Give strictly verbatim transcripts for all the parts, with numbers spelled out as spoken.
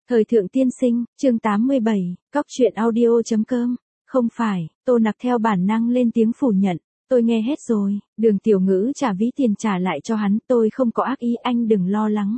Thời thượng tiên sinh, chương tám mươi bảy, cóc truyện audio.com. Không phải, Tô Nặc theo bản năng lên tiếng phủ nhận. Tôi nghe hết rồi, Đường Tiểu Ngữ trả ví tiền trả lại cho hắn, tôi không có ác ý, anh đừng lo lắng.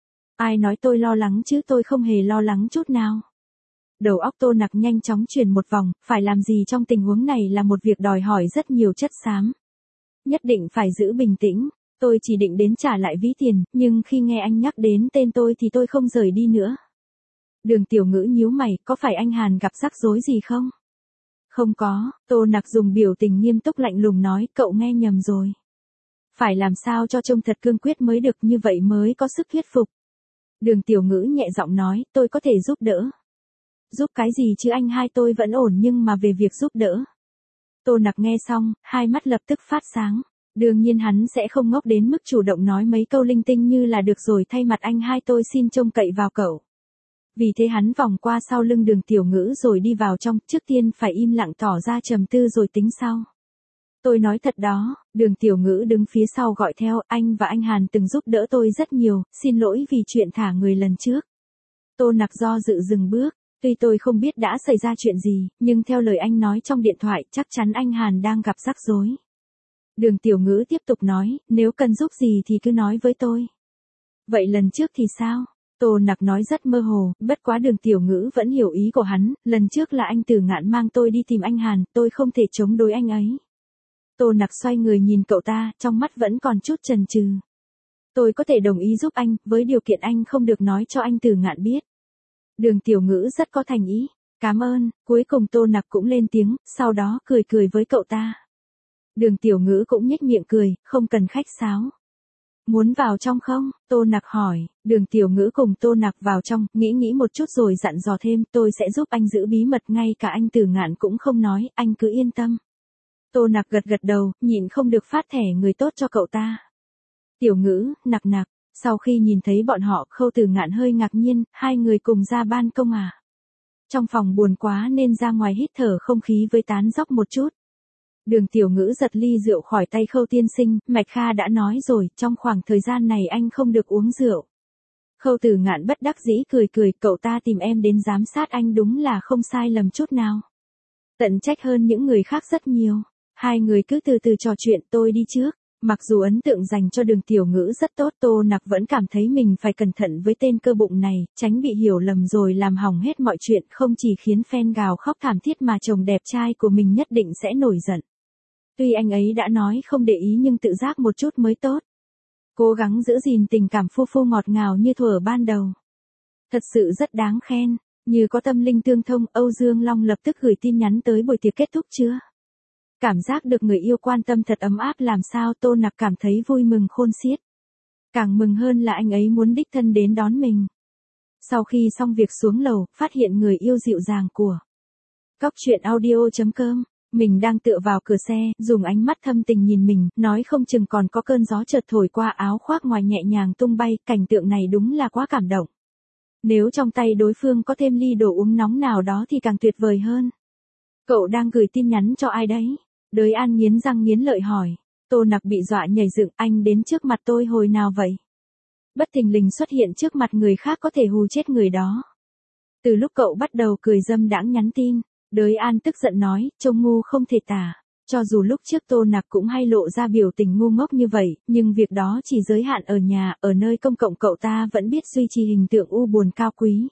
Ai nói tôi lo lắng chứ, tôi không hề lo lắng chút nào. Đầu óc Tô Nặc nhanh chóng chuyển một vòng, phải làm gì trong tình huống này là một việc đòi hỏi rất nhiều chất xám. Nhất định phải giữ bình tĩnh, tôi chỉ định đến trả lại ví tiền, nhưng khi nghe anh nhắc đến tên tôi thì tôi không rời đi nữa. Đường Tiểu Ngữ nhíu mày, có phải anh Hàn gặp rắc rối gì không? Không có, Tô Nặc dùng biểu tình nghiêm túc lạnh lùng nói, cậu nghe nhầm rồi. Phải làm sao cho trông thật cương quyết mới được, như vậy mới có sức thuyết phục. Đường Tiểu Ngữ nhẹ giọng nói, tôi có thể giúp đỡ. Giúp cái gì chứ anh hai, tôi vẫn ổn, nhưng mà về việc giúp đỡ. Tô Nặc nghe xong, hai mắt lập tức phát sáng. Đương nhiên hắn sẽ không ngốc đến mức chủ động nói mấy câu linh tinh như là được rồi, thay mặt anh hai tôi xin trông cậy vào cậu. Vì thế hắn vòng qua sau lưng Đường Tiểu Ngữ rồi đi vào trong, trước tiên phải im lặng tỏ ra trầm tư rồi tính sau. Tôi nói thật đó, Đường Tiểu Ngữ đứng phía sau gọi theo, anh và anh Hàn từng giúp đỡ tôi rất nhiều, xin lỗi vì chuyện thả người lần trước. Tô Nặc do dự dừng bước, tuy tôi không biết đã xảy ra chuyện gì, nhưng theo lời anh nói trong điện thoại chắc chắn anh Hàn đang gặp rắc rối. Đường Tiểu Ngữ tiếp tục nói, nếu cần giúp gì thì cứ nói với tôi. Vậy lần trước thì sao? Tô Nặc nói rất mơ hồ, bất quá Đường Tiểu Ngữ vẫn hiểu ý của hắn, lần trước là anh Tử Ngạn mang tôi đi tìm anh Hàn, tôi không thể chống đối anh ấy. Tô Nặc xoay người nhìn cậu ta, trong mắt vẫn còn chút chần chừ. Tôi có thể đồng ý giúp anh, với điều kiện anh không được nói cho anh Tử Ngạn biết. Đường Tiểu Ngữ rất có thành ý, cảm ơn, cuối cùng Tô Nặc cũng lên tiếng, sau đó cười cười với cậu ta. Đường Tiểu Ngữ cũng nhếch miệng cười, không cần khách sáo. Muốn vào trong không? Tô Nặc hỏi. Đường Tiểu Ngữ cùng Tô Nặc vào trong, nghĩ nghĩ một chút rồi dặn dò thêm, tôi sẽ giúp anh giữ bí mật, ngay cả anh Tử Ngạn cũng không nói, anh cứ yên tâm. Tô Nặc gật gật đầu, nhịn không được phát thẻ người tốt cho cậu ta. Tiểu Ngữ, Nặc Nặc, sau khi nhìn thấy bọn họ, Khâu Tử Ngạn hơi ngạc nhiên, hai người cùng ra ban công à? Trong phòng buồn quá nên ra ngoài hít thở không khí với tán dóc một chút. Đường Tiểu Ngữ giật ly rượu khỏi tay Khâu tiên sinh, Mạch Kha đã nói rồi, trong khoảng thời gian này anh không được uống rượu. Khâu Tử Ngạn bất đắc dĩ cười cười, cậu ta tìm em đến giám sát anh đúng là không sai lầm chút nào. Tận trách hơn những người khác rất nhiều. Hai người cứ từ từ trò chuyện, tôi đi trước. Mặc dù ấn tượng dành cho Đường Tiểu Ngữ rất tốt, Tô Nặc vẫn cảm thấy mình phải cẩn thận với tên cơ bụng này, tránh bị hiểu lầm rồi làm hỏng hết mọi chuyện, không chỉ khiến fan gào khóc thảm thiết mà chồng đẹp trai của mình nhất định sẽ nổi giận. Tuy anh ấy đã nói không để ý nhưng tự giác một chút mới tốt. Cố gắng giữ gìn tình cảm phu phu ngọt ngào như thuở ban đầu. Thật sự rất đáng khen, như có tâm linh tương thông, Âu Dương Long lập tức gửi tin nhắn tới buổi tiệc kết thúc chưa? Cảm giác được người yêu quan tâm thật ấm áp làm sao Tô Nặc cảm thấy vui mừng khôn xiết. Càng mừng hơn là anh ấy muốn đích thân đến đón mình. Sau khi xong việc xuống lầu, phát hiện người yêu dịu dàng của cóc truyện audio.com. Mình đang tựa vào cửa xe, dùng ánh mắt thâm tình nhìn mình, nói không chừng còn có cơn gió chợt thổi qua, áo khoác ngoài nhẹ nhàng tung bay, cảnh tượng này đúng là quá cảm động. Nếu trong tay đối phương có thêm ly đồ uống nóng nào đó thì càng tuyệt vời hơn. Cậu đang gửi tin nhắn cho ai đấy? Đới An nghiến răng nghiến lợi hỏi. Tô Nặc bị dọa nhảy dựng, anh đến trước mặt tôi hồi nào vậy? Bất thình lình xuất hiện trước mặt người khác có thể hù chết người đó. Từ lúc cậu bắt đầu cười dâm đãng nhắn tin. Đới An tức giận nói, trông ngu không thể tả. Cho dù lúc trước Tô Nặc cũng hay lộ ra biểu tình ngu ngốc như vậy, nhưng việc đó chỉ giới hạn ở nhà, ở nơi công cộng cậu ta vẫn biết duy trì hình tượng u buồn cao quý.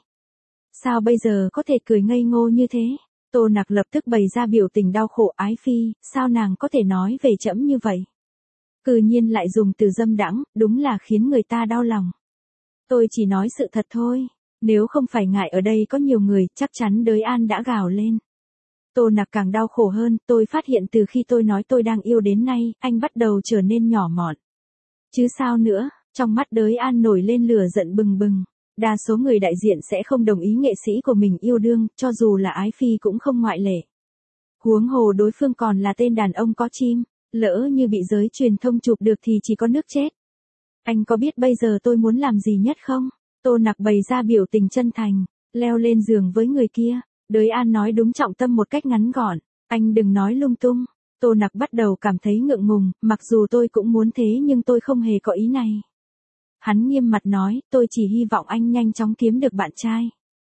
Sao bây giờ có thể cười ngây ngô như thế? Tô Nặc lập tức bày ra biểu tình đau khổ, ái phi, sao nàng có thể nói về trẫm như vậy? Cư nhiên lại dùng từ dâm đãng, đúng là khiến người ta đau lòng. Tôi chỉ nói sự thật thôi, nếu không phải ngại ở đây có nhiều người, chắc chắn Đới An đã gào lên. Tô Nặc càng đau khổ hơn, tôi phát hiện từ khi tôi nói tôi đang yêu đến nay, anh bắt đầu trở nên nhỏ mọn. Chứ sao nữa, trong mắt Đới An nổi lên lửa giận bừng bừng. Đa số người đại diện sẽ không đồng ý nghệ sĩ của mình yêu đương, cho dù là ái phi cũng không ngoại lệ. Huống hồ đối phương còn là tên đàn ông có chim, lỡ như bị giới truyền thông chụp được thì chỉ có nước chết. Anh có biết bây giờ tôi muốn làm gì nhất không? Tô Nặc bày ra biểu tình chân thành, leo lên giường với người kia. Đới An nói đúng trọng tâm một cách ngắn gọn, anh đừng nói lung tung. Tô Nặc bắt đầu cảm thấy ngượng ngùng, mặc dù tôi cũng muốn thế nhưng tôi không hề có ý này. Hắn nghiêm mặt nói, tôi chỉ hy vọng anh nhanh chóng kiếm được bạn trai.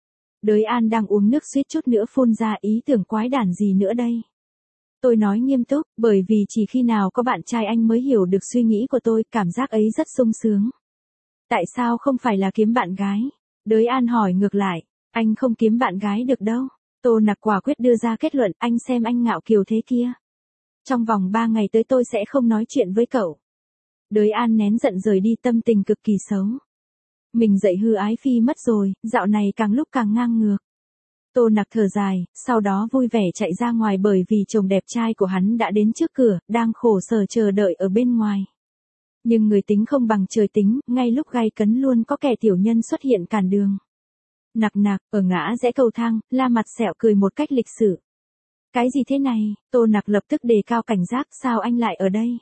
Đới An đang uống nước suýt chút nữa phun ra ý tưởng quái đản gì nữa đây. Tôi nói nghiêm túc, bởi vì chỉ khi nào có bạn trai anh mới hiểu được suy nghĩ của tôi, cảm giác ấy rất sung sướng. Tại sao không phải là kiếm bạn gái? Đới An hỏi ngược lại, anh không kiếm bạn gái được đâu. Tô Nặc quả quyết đưa ra kết luận, anh xem anh ngạo kiều thế kia. Trong vòng ba ngày tới tôi sẽ không nói chuyện với cậu. Đới An nén giận rời đi, tâm tình cực kỳ xấu. Mình dậy hư ái phi mất rồi, dạo này càng lúc càng ngang ngược. Tô Nặc thở dài, sau đó vui vẻ chạy ra ngoài bởi vì chồng đẹp trai của hắn đã đến trước cửa, đang khổ sở chờ đợi ở bên ngoài. Nhưng người tính không bằng trời tính, ngay lúc gay cấn luôn có kẻ tiểu nhân xuất hiện cản đường. Nặc nặc, ở ngã rẽ cầu thang, La Mặt Sẹo cười một cách lịch sự. Cái gì thế này? Tô Nặc lập tức đề cao cảnh giác, sao anh lại ở đây?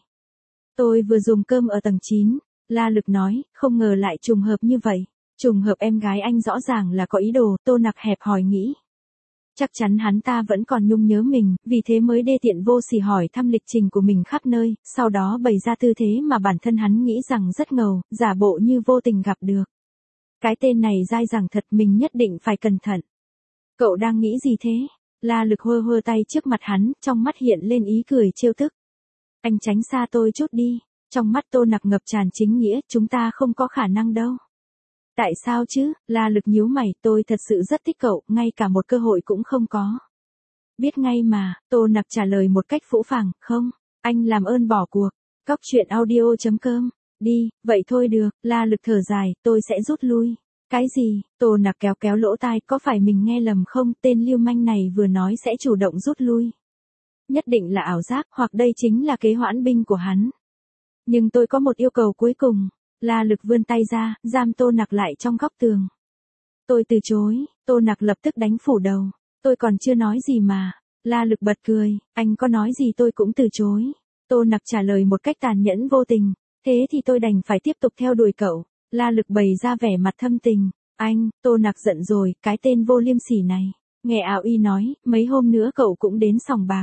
Tôi vừa dùng cơm ở tầng chín, La Lực nói, không ngờ lại trùng hợp như vậy. Trùng hợp em gái anh rõ ràng là có ý đồ, Tô Nặc hẹp hòi nghĩ. Chắc chắn hắn ta vẫn còn nhung nhớ mình, vì thế mới đê tiện vô sỉ hỏi thăm lịch trình của mình khắp nơi, sau đó bày ra tư thế mà bản thân hắn nghĩ rằng rất ngầu, giả bộ như vô tình gặp được. Cái tên này dai dẳng thật, mình nhất định phải cẩn thận. Cậu đang nghĩ gì thế? La Lực hơ hơ tay trước mặt hắn, trong mắt hiện lên ý cười trêu tức. Anh tránh xa tôi chút đi. Trong mắt Tô Nặc ngập tràn chính nghĩa, chúng ta không có khả năng đâu. Tại sao chứ? La Lực nhíu mày, tôi thật sự rất thích cậu, ngay cả một cơ hội cũng không có. Biết ngay mà, Tô Nặc trả lời một cách phũ phàng, không, anh làm ơn bỏ cuộc. Cóc truyện audio chấm com. Đi, vậy thôi được, La Lực thở dài, tôi sẽ rút lui. Cái gì? Tô Nặc kéo kéo lỗ tai, có phải mình nghe lầm không? Tên lưu manh này vừa nói sẽ chủ động rút lui. Nhất định là ảo giác, hoặc đây chính là kế hoãn binh của hắn. Nhưng tôi có một yêu cầu cuối cùng. La Lực vươn tay ra, giam Tô Nặc lại trong góc tường. Tôi từ chối, Tô Nặc lập tức đánh phủ đầu. Tôi còn chưa nói gì mà. La Lực bật cười, anh có nói gì tôi cũng từ chối. Tô Nặc trả lời một cách tàn nhẫn vô tình. Thế thì tôi đành phải tiếp tục theo đuổi cậu. La Lực bày ra vẻ mặt thâm tình. Anh, Tô Nặc giận rồi, cái tên vô liêm sỉ này. Nghe ảo y nói, mấy hôm nữa cậu cũng đến sòng bạc.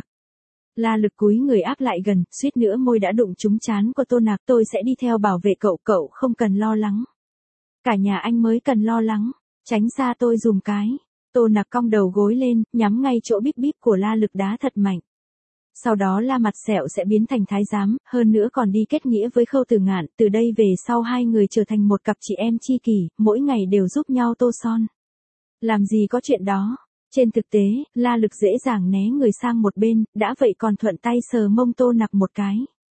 La Lực cúi người áp lại gần, suýt nữa môi đã đụng trúng trán của Tô Nặc, tôi sẽ đi theo bảo vệ cậu, cậu không cần lo lắng. Cả nhà anh mới cần lo lắng, tránh xa tôi dùm cái. Tô Nặc cong đầu gối lên, nhắm ngay chỗ bíp bíp của La Lực đá thật mạnh. Sau đó La Mặt Sẹo sẽ biến thành thái giám, hơn nữa còn đi kết nghĩa với Khâu Tử Ngạn, từ đây về sau hai người trở thành một cặp chị em chi kỷ, mỗi ngày đều giúp nhau tô son. Làm gì có chuyện đó. Trên thực tế, La Lực dễ dàng né người sang một bên, đã vậy còn thuận tay sờ mông Tô Nặc một cái.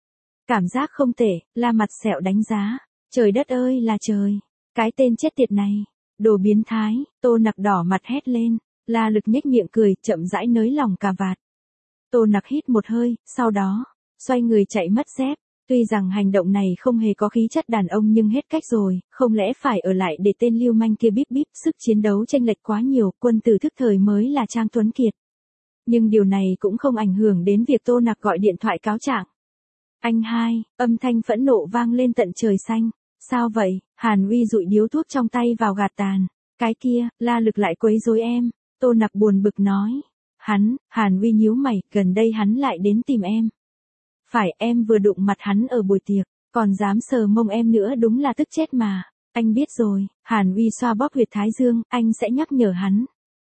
Cảm giác không tệ, La Mặt Sẹo đánh giá. Trời đất ơi là trời. Cái tên chết tiệt này. Đồ biến thái, Tô Nặc đỏ mặt hét lên. La Lực nhếch miệng cười, chậm rãi nới lỏng cà vạt. Tô Nặc hít một hơi, sau đó, xoay người chạy mất dép. Tuy rằng hành động này không hề có khí chất đàn ông nhưng hết cách rồi, không lẽ phải ở lại để tên lưu manh kia bíp bíp, sức chiến đấu chênh lệch quá nhiều, quân tử thức thời mới là Trang Tuấn Kiệt. Nhưng điều này cũng không ảnh hưởng đến việc Tô Nặc gọi điện thoại cáo trạng. Anh hai, âm thanh phẫn nộ vang lên tận trời xanh. Sao vậy? Hàn Uy dụi điếu thuốc trong tay vào gạt tàn. Cái kia, La Lực lại quấy rối em. Tô Nặc buồn bực nói. Hắn, Hàn Uy nhíu mày, gần đây hắn lại đến tìm em. Phải, em vừa đụng mặt hắn ở buổi tiệc, còn dám sờ mông em nữa, đúng là tức chết mà. Anh biết rồi. Hàn Uy xoa bóp huyệt thái dương, anh sẽ nhắc nhở hắn.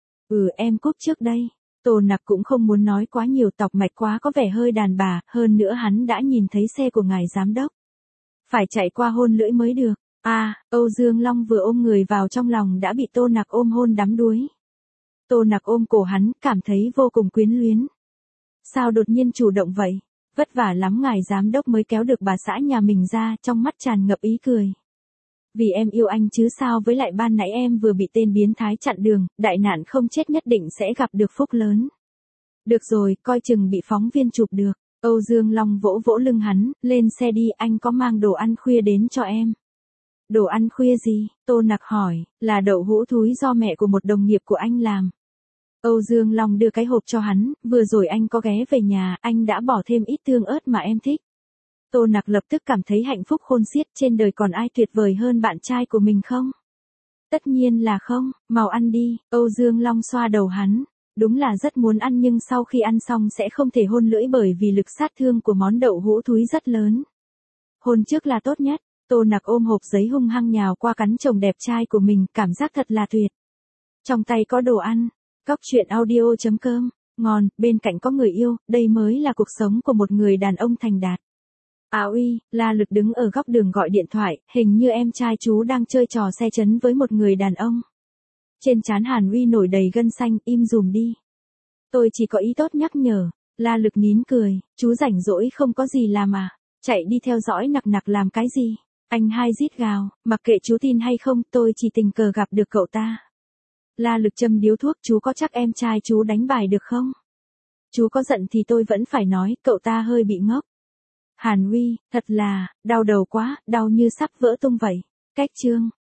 Ừ, em cúp trước đây. Tô Nặc cũng không muốn nói quá nhiều, tọc mạch quá có vẻ hơi đàn bà, hơn nữa hắn đã nhìn thấy xe của ngài giám đốc. Phải chạy qua hôn lưỡi mới được. À, Âu Dương Long vừa ôm người vào trong lòng đã bị Tô Nặc ôm hôn đắm đuối. Tô Nặc ôm cổ hắn, cảm thấy vô cùng quyến luyến. Sao đột nhiên chủ động vậy? Vất vả lắm ngài giám đốc mới kéo được bà xã nhà mình ra, trong mắt tràn ngập ý cười. Vì em yêu anh chứ sao, với lại ban nãy em vừa bị tên biến thái chặn đường, đại nạn không chết nhất định sẽ gặp được phúc lớn. Được rồi, coi chừng bị phóng viên chụp được. Âu Dương Long vỗ vỗ lưng hắn, lên xe đi, anh có mang đồ ăn khuya đến cho em. Đồ ăn khuya gì? Tô Nặc hỏi, là đậu hũ thúi do mẹ của một đồng nghiệp của anh làm. Âu Dương Long đưa cái hộp cho hắn, vừa rồi anh có ghé về nhà, anh đã bỏ thêm ít tương ớt mà em thích. Tô Nặc lập tức cảm thấy hạnh phúc khôn xiết, trên đời còn ai tuyệt vời hơn bạn trai của mình không? Tất nhiên là không, mau ăn đi. Âu Dương Long xoa đầu hắn. Đúng là rất muốn ăn nhưng sau khi ăn xong sẽ không thể hôn lưỡi bởi vì lực sát thương của món đậu hũ thúi rất lớn. Hôn trước là tốt nhất. Tô Nặc ôm hộp giấy hung hăng nhào qua cắn chồng đẹp trai của mình, cảm giác thật là tuyệt. Trong tay có đồ ăn. Cóc truyện audio chấm com. Ngon, bên cạnh có người yêu, đây mới là cuộc sống của một người đàn ông thành đạt. À uy, La Lực đứng ở góc đường gọi điện thoại, hình như em trai chú đang chơi trò xe chấn với một người đàn ông. Trên trán Hàn Uy nổi đầy gân xanh, im dùm đi. Tôi chỉ có ý tốt nhắc nhở. La Lực nín cười, chú rảnh rỗi không có gì làm à, chạy đi theo dõi nặc nặc làm cái gì. Anh hai rít gào, mặc kệ chú tin hay không, tôi chỉ tình cờ gặp được cậu ta. La Lực châm điếu thuốc, chú có chắc em trai chú đánh bài được không? Chú có giận thì tôi vẫn phải nói, cậu ta hơi bị ngốc. Hàn Uy, thật là, đau đầu quá, đau như sắp vỡ tung vậy. Cách chương.